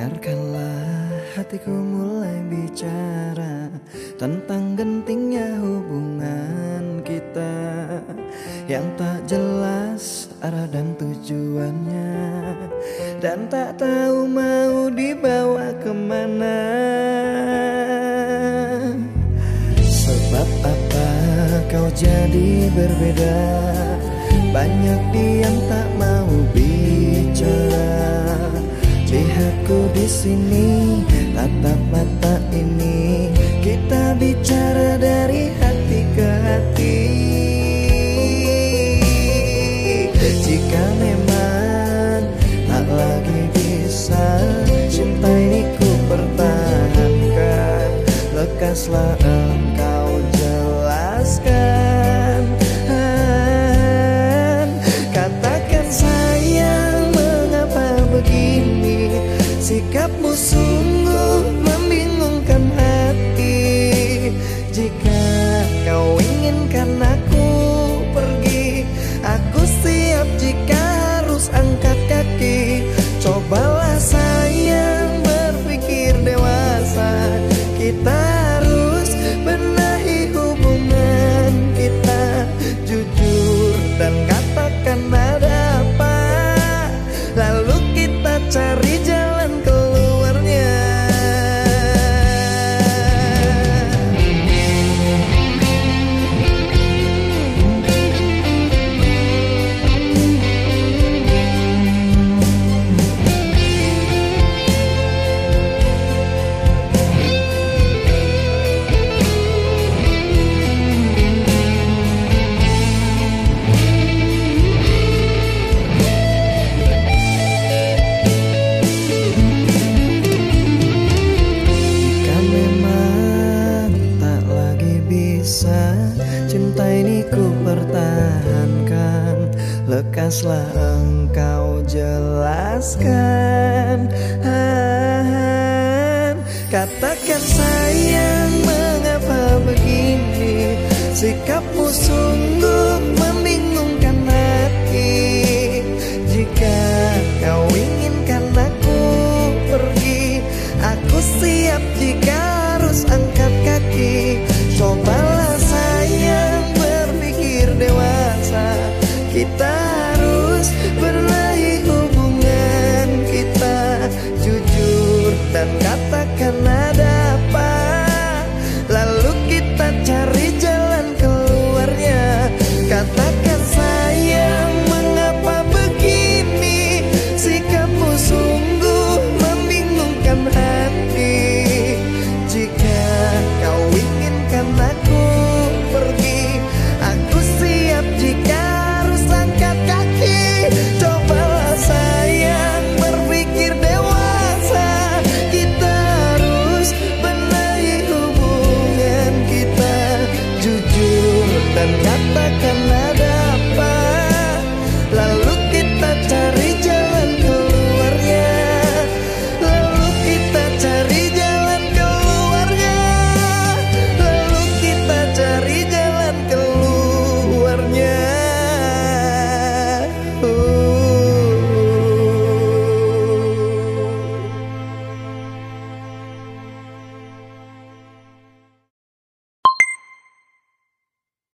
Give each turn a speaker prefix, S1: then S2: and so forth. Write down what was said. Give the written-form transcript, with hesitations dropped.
S1: Biarkanlah hatiku mulai bicara tentang gentingnya hubungan kita yang tak jelas arah dan tujuannya, dan tak tahu mau dibawa kemana. Sebab apa kau jadi berbeda? Banyak diam tak mau bicara. Lihatku di sini, tatap mata ini, kita bicara dari hati ke hati. Jika memang tak lagi bisa, cinta ini ku pertahankan. Lekaslah engkau jelaskan. Katakan sayang, mengapa begini? Sikapmu sungguh membingungkan hati. Jika kau inginkan aku pergi, aku siap jika harus angkat kaki. Cobalah sayang berpikir dewasa. Kita harus benahi hubungan kita. Jujur dan katakan ada apa, lalu kita cari jalan keluarnya. Cinta ini ku pertahankan. Lekaslah engkau jelaskan. Katakan sayang, mengapa begini? Sikapmu sungguh membingungkan hati. Jika kau inginkan aku pergi, aku siap jika harus angkat kaki. Cobalah sayang berpikir dewasa. Kita harus benahi hubungan kita. Jujur dan katakan ada apa, lalu kita cari jalan keluarnya. Katakan sayang, mengapa begini? Sikapmu sungguh membingungkan hati. Jika kau inginkan aku pergi, aku siap jika harus angkat kaki. Cobalah sayang berpikir dewasa. Kita harus benahi hubungan kita. Jujur dan katakan ada